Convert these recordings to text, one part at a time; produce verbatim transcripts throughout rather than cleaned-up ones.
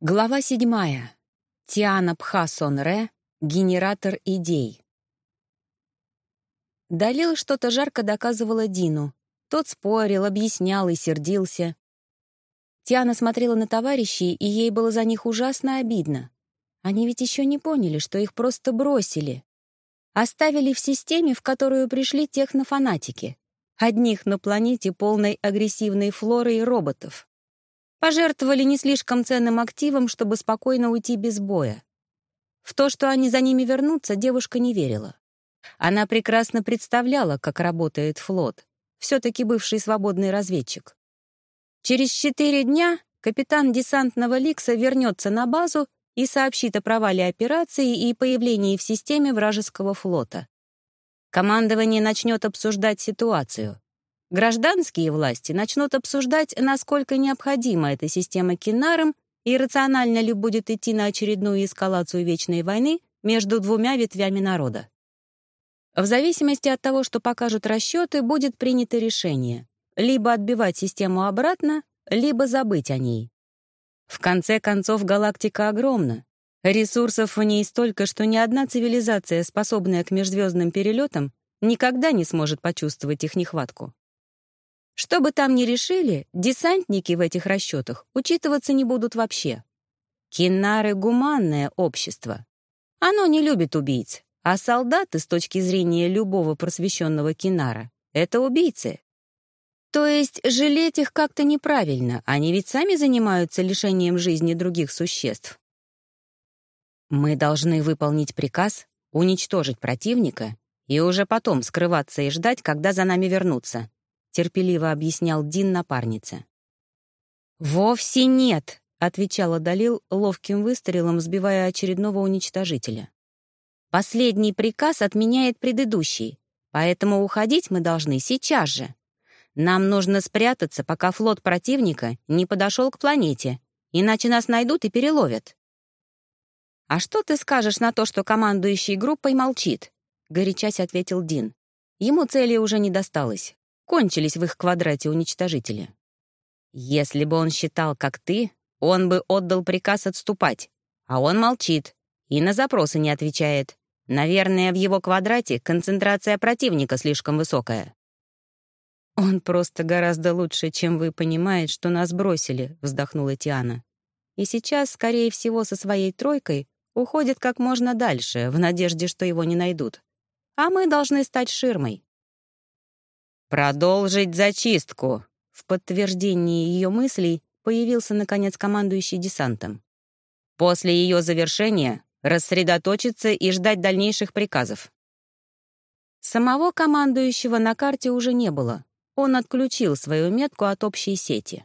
Глава седьмая. Тиана Пха-Сон-Ре. Генератор идей. Далил что-то жарко доказывала Дину. Тот спорил, объяснял и сердился. Тиана смотрела на товарищей, и ей было за них ужасно обидно. Они ведь еще не поняли, что их просто бросили. Оставили в системе, в которую пришли технофанатики. Одних на планете, полной агрессивной флоры и роботов. Пожертвовали не слишком ценным активом, чтобы спокойно уйти без боя. В то, что они за ними вернутся, девушка не верила. Она прекрасно представляла, как работает флот, все-таки бывший свободный разведчик. Через четыре дня капитан десантного Ликса вернется на базу и сообщит о провале операции и появлении в системе вражеского флота. Командование начнет обсуждать ситуацию. Гражданские власти начнут обсуждать, насколько необходима эта система Кинарам и рационально ли будет идти на очередную эскалацию вечной войны между двумя ветвями народа. В зависимости от того, что покажут расчеты, будет принято решение — либо отбивать систему обратно, либо забыть о ней. В конце концов, галактика огромна. Ресурсов в ней столько, что ни одна цивилизация, способная к межзвездным перелетам, никогда не сможет почувствовать их нехватку. Что бы там ни решили, десантники в этих расчетах учитываться не будут вообще. Кинары — гуманное общество. Оно не любит убийц, а солдаты, с точки зрения любого просвещенного кинара, — это убийцы. То есть жалеть их как-то неправильно, они ведь сами занимаются лишением жизни других существ. Мы должны выполнить приказ, уничтожить противника и уже потом скрываться и ждать, когда за нами вернутся. — терпеливо объяснял Дин напарнице. «Вовсе нет», — отвечала Далил ловким выстрелом, сбивая очередного уничтожителя. «Последний приказ отменяет предыдущий, поэтому уходить мы должны сейчас же. Нам нужно спрятаться, пока флот противника не подошел к планете, иначе нас найдут и переловят». «А что ты скажешь на то, что командующий группой молчит?» — горячась ответил Дин. Ему цели уже не досталось. Кончились в их квадрате уничтожители. Если бы он считал, как ты, он бы отдал приказ отступать. А он молчит и на запросы не отвечает. Наверное, в его квадрате концентрация противника слишком высокая. «Он просто гораздо лучше, чем вы, понимает, что нас бросили», — вздохнула Тиана. «И сейчас, скорее всего, со своей тройкой уходит как можно дальше, в надежде, что его не найдут. А мы должны стать ширмой». «Продолжить зачистку!» В подтверждении ее мыслей появился, наконец, командующий десантом. «После ее завершения рассредоточиться и ждать дальнейших приказов». Самого командующего на карте уже не было. Он отключил свою метку от общей сети.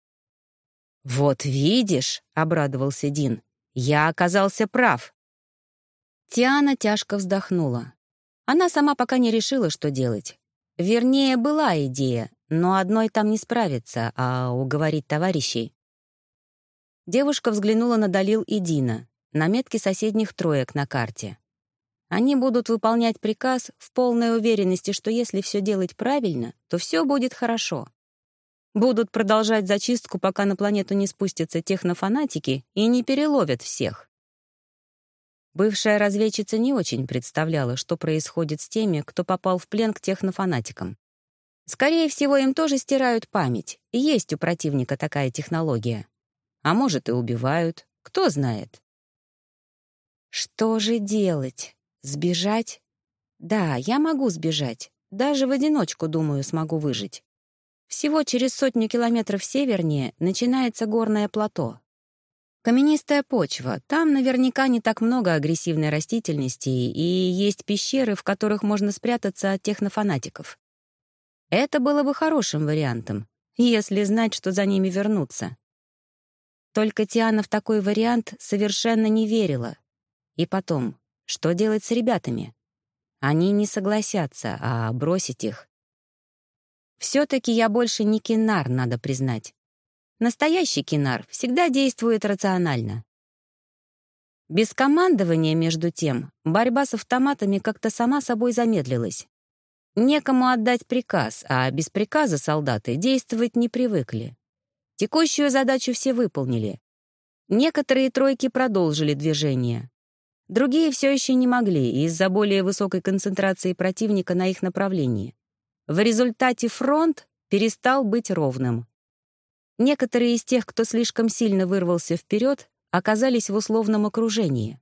«Вот видишь», — обрадовался Дин, — «я оказался прав». Тиана тяжко вздохнула. Она сама пока не решила, что делать. Вернее, была идея, но одной там не справиться, а уговорить товарищей. Девушка взглянула на Далил и Дина, на метки соседних троек на карте. Они будут выполнять приказ в полной уверенности, что если все делать правильно, то все будет хорошо. Будут продолжать зачистку, пока на планету не спустятся технофанатики и не переловят всех. Бывшая разведчица не очень представляла, что происходит с теми, кто попал в плен к технофанатикам. Скорее всего, им тоже стирают память, и есть у противника такая технология. А может, и убивают, кто знает. Что же делать? Сбежать? Да, я могу сбежать. Даже в одиночку, думаю, смогу выжить. Всего через сотню километров севернее начинается горное плато. Каменистая почва, там наверняка не так много агрессивной растительности, и есть пещеры, в которых можно спрятаться от технофанатиков. Это было бы хорошим вариантом, если знать, что за ними вернутся. Только Тиана в такой вариант совершенно не верила. И потом, что делать с ребятами? Они не согласятся, а бросить их. Все-таки я больше не кинар, надо признать. Настоящий кинар всегда действует рационально. Без командования, между тем, борьба с автоматами как-то сама собой замедлилась. Некому отдать приказ, а без приказа солдаты действовать не привыкли. Текущую задачу все выполнили. Некоторые тройки продолжили движение. Другие все еще не могли из-за более высокой концентрации противника на их направлении. В результате фронт перестал быть ровным. Некоторые из тех, кто слишком сильно вырвался вперед, оказались в условном окружении.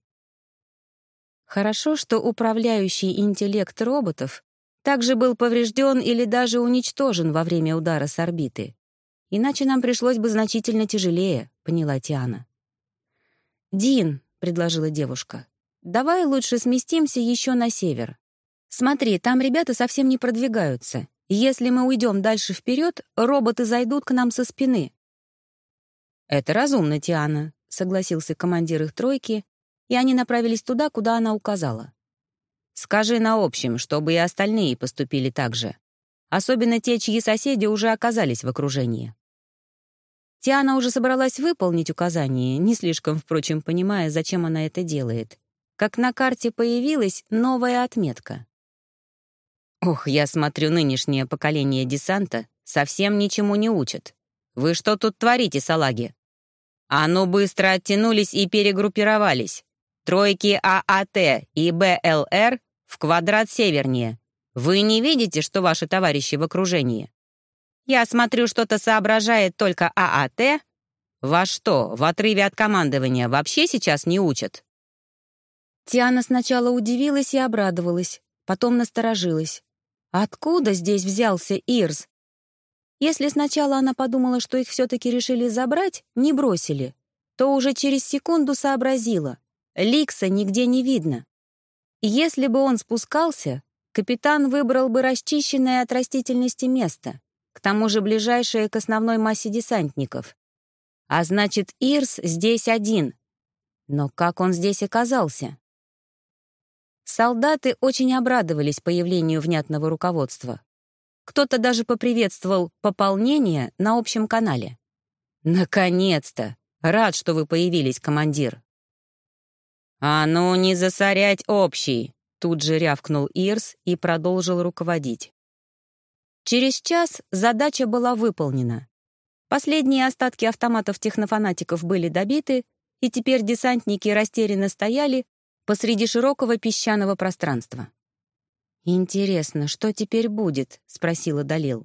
Хорошо, что управляющий интеллект роботов также был поврежден или даже уничтожен во время удара с орбиты. Иначе нам пришлось бы значительно тяжелее, поняла Тиана. «Дин», — предложила девушка, — «давай лучше сместимся еще на север. Смотри, там ребята совсем не продвигаются. Если мы уйдем дальше вперед, роботы зайдут к нам со спины». «Это разумно, Тиана», — согласился командир их тройки, и они направились туда, куда она указала. «Скажи на общем, чтобы и остальные поступили так же. Особенно те, чьи соседи уже оказались в окружении». Тиана уже собралась выполнить указание, не слишком, впрочем, понимая, зачем она это делает, как на карте появилась новая отметка. «Ох, я смотрю, нынешнее поколение десанта совсем ничему не учат. Вы что тут творите, салаги? А ну быстро оттянулись и перегруппировались. Тройки ААТ и БЛР в квадрат севернее. Вы не видите, что ваши товарищи в окружении? Я смотрю, что-то соображает только ААТ. Вас что, в отрыве от командования вообще сейчас не учат?» Тиана сначала удивилась и обрадовалась, потом насторожилась. Откуда здесь взялся Ирс? Если сначала она подумала, что их все-таки решили забрать, не бросили, то уже через секунду сообразила. Ликса нигде не видно. Если бы он спускался, капитан выбрал бы расчищенное от растительности место, к тому же ближайшее к основной массе десантников. А значит, Ирс здесь один. Но как он здесь оказался? Солдаты очень обрадовались появлению внятного руководства. Кто-то даже поприветствовал пополнение на общем канале. «Наконец-то! Рад, что вы появились, командир!» «А ну, не засорять общий!» Тут же рявкнул Ирс и продолжил руководить. Через час задача была выполнена. Последние остатки автоматов технофанатиков были добиты, и теперь десантники растерянно стояли посреди широкого песчаного пространства. «Интересно, что теперь будет?» — спросила Далил.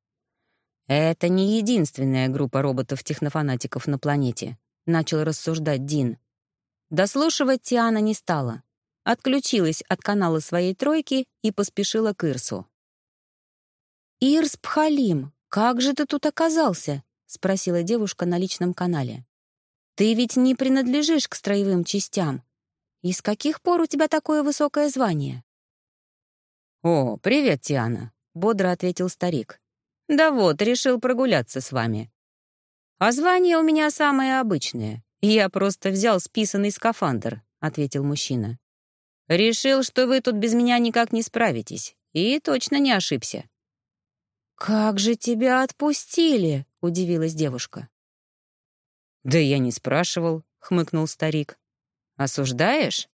«Это не единственная группа роботов-технофанатиков на планете», — начал рассуждать Дин. Дослушивать Тиана не стала. Отключилась от канала своей тройки и поспешила к Ирсу. «Ирс Пхалим, как же ты тут оказался?» — спросила девушка на личном канале. «Ты ведь не принадлежишь к строевым частям. И с каких пор у тебя такое высокое звание?» «О, привет, Тиана», — бодро ответил старик. «Да вот, решил прогуляться с вами. А звание у меня самое обычное. Я просто взял списанный скафандр», — ответил мужчина. «Решил, что вы тут без меня никак не справитесь. И точно не ошибся». «Как же тебя отпустили?» — удивилась девушка. «Да я не спрашивал», — хмыкнул старик. «Осуждаешь?»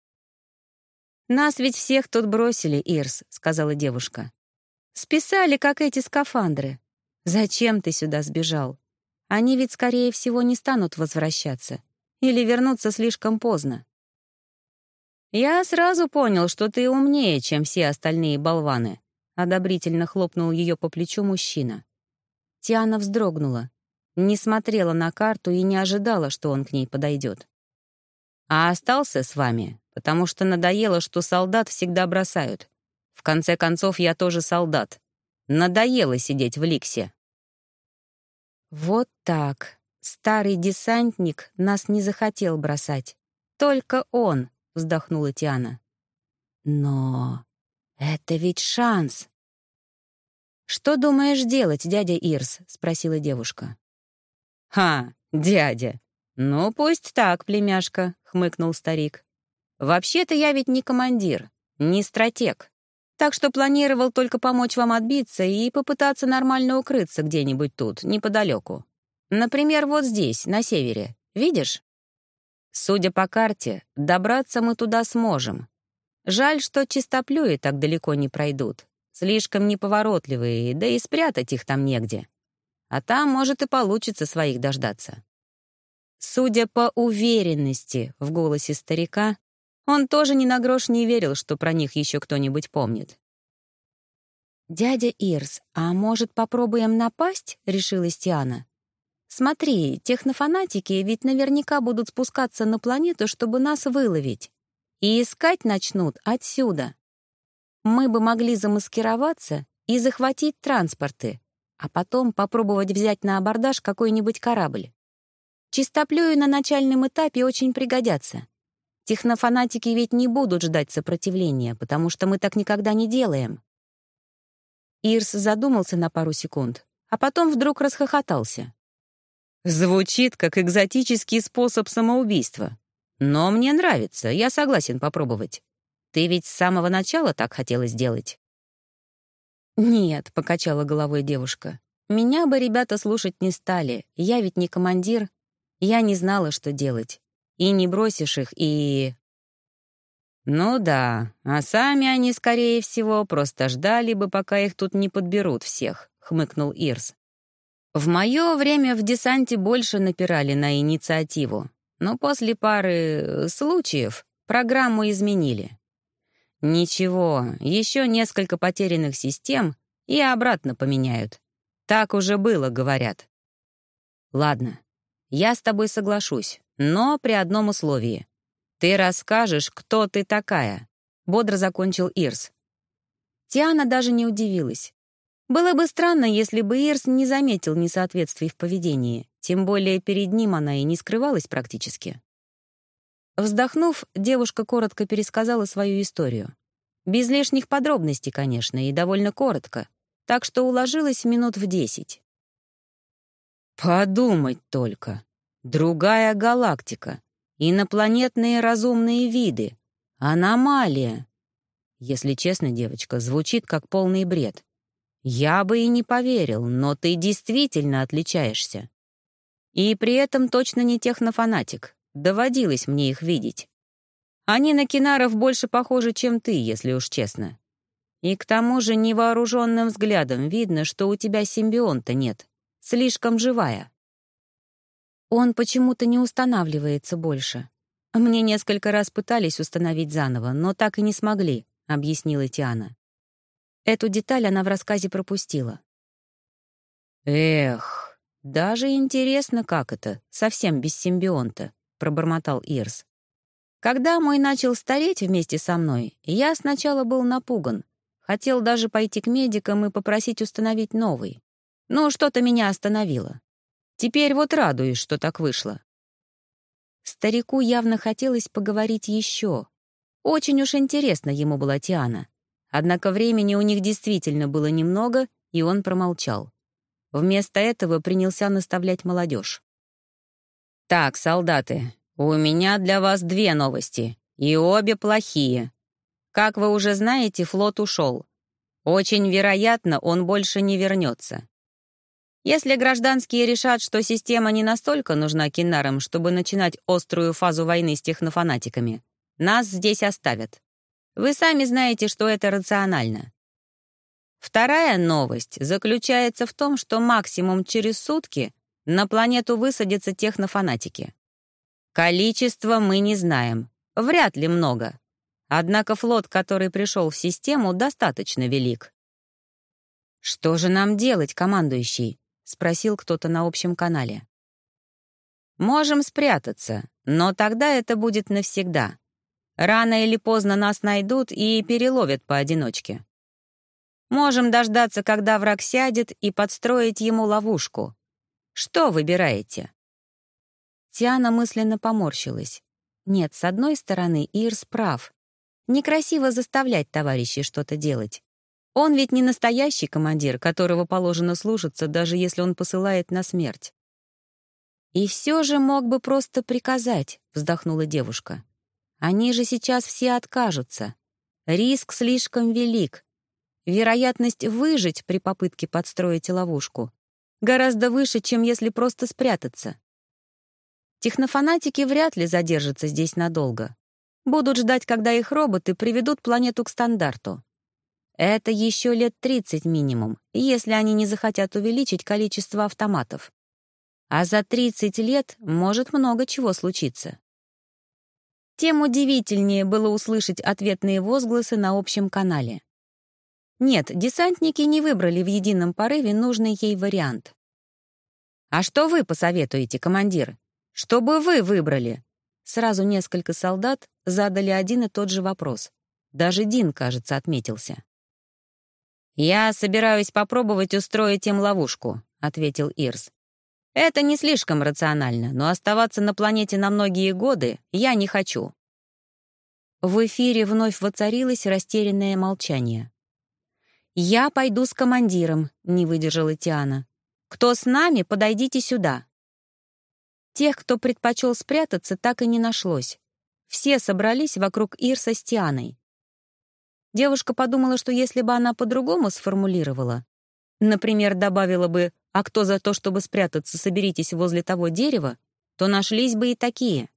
«Нас ведь всех тут бросили, Ирс», — сказала девушка. «Списали, как эти скафандры. Зачем ты сюда сбежал? Они ведь, скорее всего, не станут возвращаться. Или вернуться слишком поздно». «Я сразу понял, что ты умнее, чем все остальные болваны», — одобрительно хлопнул ее по плечу мужчина. Тиана вздрогнула, не смотрела на карту и не ожидала, что он к ней подойдет. «А остался с вами, потому что надоело, что солдат всегда бросают. В конце концов, я тоже солдат. Надоело сидеть в Ликсе». «Вот так. Старый десантник нас не захотел бросать. Только он», — вздохнула Тиана. «Но это ведь шанс». «Что думаешь делать, дядя Ирс?» — спросила девушка. «Ха, дядя! Ну, пусть так, племяшка», — хмыкнул старик. «Вообще-то я ведь не командир, не стратег, так что планировал только помочь вам отбиться и попытаться нормально укрыться где-нибудь тут, неподалеку. Например, вот здесь, на севере. Видишь? Судя по карте, добраться мы туда сможем. Жаль, что чистоплюи так далеко не пройдут. Слишком неповоротливые, да и спрятать их там негде. А там, может, и получится своих дождаться». Судя по уверенности в голосе старика, он тоже ни на грош не верил, что про них еще кто-нибудь помнит. «Дядя Ирс, а может, попробуем напасть?» — решилась Тиана. «Смотри, технофанатики ведь наверняка будут спускаться на планету, чтобы нас выловить. И искать начнут отсюда. Мы бы могли замаскироваться и захватить транспорты, а потом попробовать взять на абордаж какой-нибудь корабль. Чистоплюи на начальном этапе очень пригодятся. Технофанатики ведь не будут ждать сопротивления, потому что мы так никогда не делаем». Ирс задумался на пару секунд, а потом вдруг расхохотался. «Звучит как экзотический способ самоубийства. Но мне нравится, я согласен попробовать. Ты ведь с самого начала так хотела сделать?» «Нет», — покачала головой девушка. «Меня бы ребята слушать не стали. Я ведь не командир. Я не знала, что делать. И не бросишь их, и...» «Ну да, а сами они, скорее всего, просто ждали бы, пока их тут не подберут всех», — хмыкнул Ирс. «В мое время в десанте больше напирали на инициативу, но после пары случаев программу изменили. Ничего, еще несколько потерянных систем и обратно поменяют. Так уже было, говорят. Ладно, я с тобой соглашусь, но при одном условии. Ты расскажешь, кто ты такая», — бодро закончил Ирс. Тиана даже не удивилась. Было бы странно, если бы Ирс не заметил несоответствий в поведении, тем более перед ним она и не скрывалась практически. Вздохнув, девушка коротко пересказала свою историю. Без лишних подробностей, конечно, и довольно коротко, так что уложилась минут в десять. «Подумать только. Другая галактика. Инопланетные разумные виды. Аномалия. Если честно, девочка, звучит как полный бред. Я бы и не поверил, но ты действительно отличаешься. И при этом точно не технофанатик. Доводилось мне их видеть. Они на кинаров больше похожи, чем ты, если уж честно. И к тому же невооруженным взглядом видно, что у тебя симбионта нет. Слишком живая». «Он почему-то не устанавливается больше. Мне несколько раз пытались установить заново, но так и не смогли», — объяснила Тиана. Эту деталь она в рассказе пропустила. «Эх, даже интересно, как это, совсем без симбионта», — пробормотал Ирс. «Когда мой начал стареть вместе со мной, я сначала был напуган. Хотел даже пойти к медикам и попросить установить новый. Но что-то меня остановило. Теперь вот радуюсь, что так вышло». Старику явно хотелось поговорить еще. Очень уж интересно ему была Тиана. Однако времени у них действительно было немного, и он промолчал. Вместо этого принялся наставлять молодежь. «Так, солдаты, у меня для вас две новости, и обе плохие. Как вы уже знаете, флот ушел. Очень вероятно, он больше не вернется. Если гражданские решат, что система не настолько нужна кинарам, чтобы начинать острую фазу войны с технофанатиками, нас здесь оставят. Вы сами знаете, что это рационально. Вторая новость заключается в том, что максимум через сутки на планету высадятся технофанатики. Количество мы не знаем, вряд ли много. Однако флот, который пришел в систему, достаточно велик». «Что же нам делать, командующий?» — спросил кто-то на общем канале. «Можем спрятаться, но тогда это будет навсегда. Рано или поздно нас найдут и переловят поодиночке. Можем дождаться, когда враг сядет, и подстроить ему ловушку. Что выбираете?» Тиана мысленно поморщилась. Нет, с одной стороны, Ирс прав. Некрасиво заставлять товарищей что-то делать. Он ведь не настоящий командир, которого положено слушаться, даже если он посылает на смерть. «И все же мог бы просто приказать», — вздохнула девушка. «Они же сейчас все откажутся. Риск слишком велик. Вероятность выжить при попытке подстроить ловушку гораздо выше, чем если просто спрятаться. Технофанатики вряд ли задержатся здесь надолго. Будут ждать, когда их роботы приведут планету к стандарту. Это еще лет тридцать минимум, если они не захотят увеличить количество автоматов. А за тридцать лет может много чего случиться. Тем удивительнее было услышать ответные возгласы на общем канале. Нет, десантники не выбрали в едином порыве нужный ей вариант. «А что вы посоветуете, командир? Что бы вы выбрали?» Сразу несколько солдат задали один и тот же вопрос. Даже Дин, кажется, отметился. «Я собираюсь попробовать устроить им ловушку», — ответил Ирс. «Это не слишком рационально, но оставаться на планете на многие годы я не хочу». В эфире вновь воцарилось растерянное молчание. «Я пойду с командиром», — не выдержала Тиана. «Кто с нами, подойдите сюда». Тех, кто предпочел спрятаться, так и не нашлось. Все собрались вокруг Ирса с Тианой. Девушка подумала, что если бы она по-другому сформулировала, например, добавила бы «а кто за то, чтобы спрятаться, соберитесь возле того дерева», то нашлись бы и такие.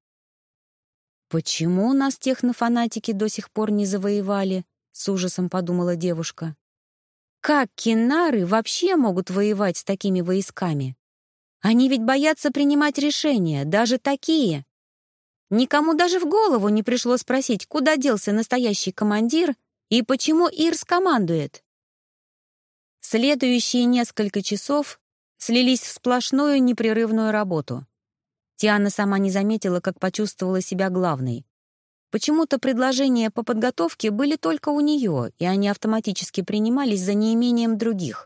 «Почему нас технофанатики до сих пор не завоевали?» — с ужасом подумала девушка. «Как кинары вообще могут воевать с такими войсками? Они ведь боятся принимать решения, даже такие. Никому даже в голову не пришло спросить, куда делся настоящий командир и почему Ирс командует». Следующие несколько часов слились в сплошную непрерывную работу. Тиана сама не заметила, как почувствовала себя главной. Почему-то предложения по подготовке были только у нее, и они автоматически принимались за неимением других.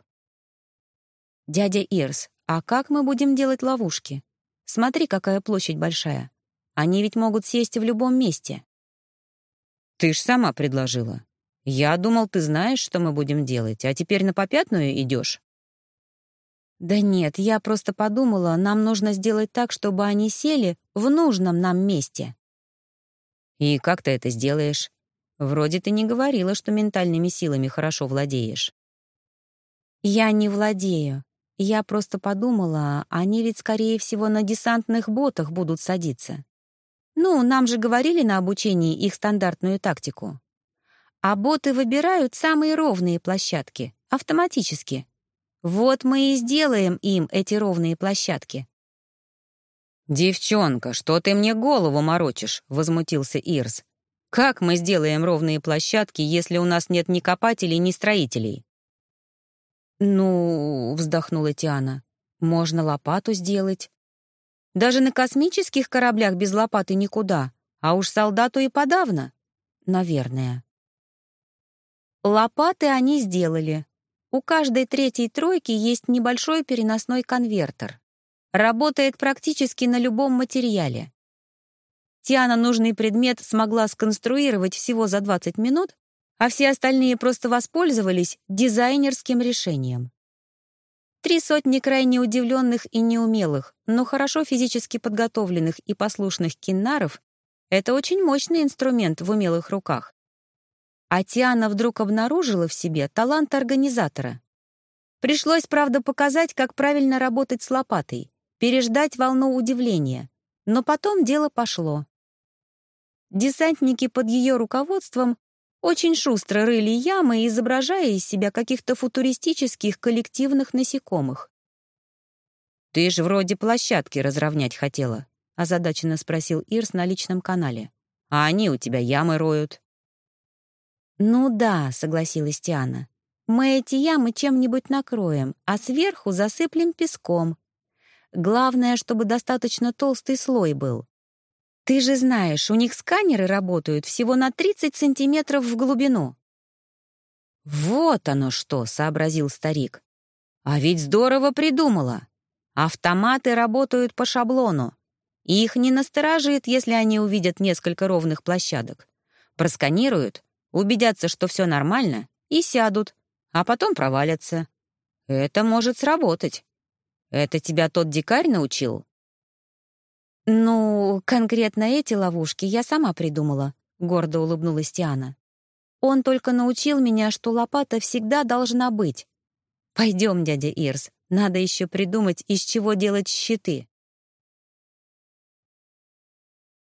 «Дядя Ирс, а как мы будем делать ловушки? Смотри, какая площадь большая. Они ведь могут сесть в любом месте». «Ты ж сама предложила. Я думал, ты знаешь, что мы будем делать, а теперь на попятную идешь?» «Да нет, я просто подумала, нам нужно сделать так, чтобы они сели в нужном нам месте». «И как ты это сделаешь? Вроде ты не говорила, что ментальными силами хорошо владеешь». «Я не владею. Я просто подумала, они ведь, скорее всего, на десантных ботах будут садиться. Ну, нам же говорили на обучении их стандартную тактику. А боты выбирают самые ровные площадки, автоматически. Вот мы и сделаем им эти ровные площадки». «Девчонка, что ты мне голову морочишь?» — возмутился Ирс. «Как мы сделаем ровные площадки, если у нас нет ни копателей, ни строителей?» «Ну...» — вздохнула Тиана. «Можно лопату сделать. Даже на космических кораблях без лопаты никуда, а уж солдату и подавно. Наверное». Лопаты они сделали. У каждой третьей тройки есть небольшой переносной конвертер. Работает практически на любом материале. Тиана нужный предмет смогла сконструировать всего за двадцать минут, а все остальные просто воспользовались дизайнерским решением. Три сотни крайне удивленных и неумелых, но хорошо физически подготовленных и послушных киннаров — это очень мощный инструмент в умелых руках. А Тиана вдруг обнаружила в себе талант организатора. Пришлось, правда, показать, как правильно работать с лопатой, переждать волну удивления, но потом дело пошло. Десантники под ее руководством очень шустро рыли ямы, изображая из себя каких-то футуристических коллективных насекомых. «Ты ж вроде площадки разровнять хотела», — озадаченно спросил Ирс на личном канале. «А они у тебя ямы роют». «Ну да», — согласилась Тиана. «Мы эти ямы чем-нибудь накроем, а сверху засыплем песком. Главное, чтобы достаточно толстый слой был. Ты же знаешь, у них сканеры работают всего на тридцать сантиметров в глубину». «Вот оно что», — сообразил старик. «А ведь здорово придумала. Автоматы работают по шаблону. И их не насторожит, если они увидят несколько ровных площадок. Просканируют, убедятся, что все нормально, и сядут, а потом провалятся. Это может сработать. Это тебя тот дикарь научил?» «Ну, конкретно эти ловушки я сама придумала», — гордо улыбнулась Тиана. «Он только научил меня, что лопата всегда должна быть. Пойдем, дядя Ирс, надо еще придумать, из чего делать щиты».